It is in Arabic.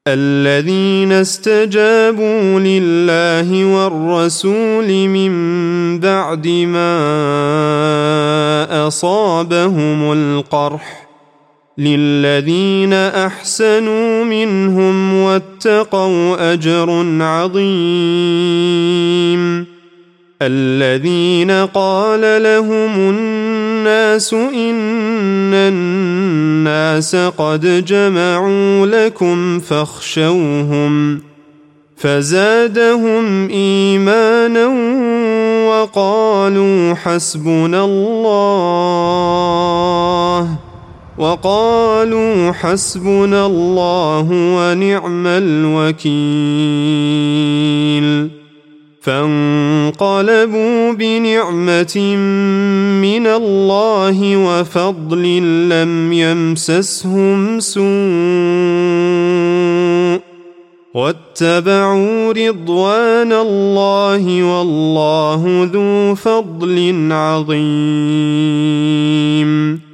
الذين استجابوا لله والرسول من بعد ما أصابهم القرح للذين أحسنوا منهم واتقوا أجر عظيم الذين قال لهم الناس إن الناس قد جمعوا لكم فاخشوهم فزادهم إيمانا وقالوا حسبنا الله ونعم الوكيل فانقلبوا بنعمة من الله وفضل لم يمسسهم سوء واتبعوا رضوان الله والله ذو فضل عظيم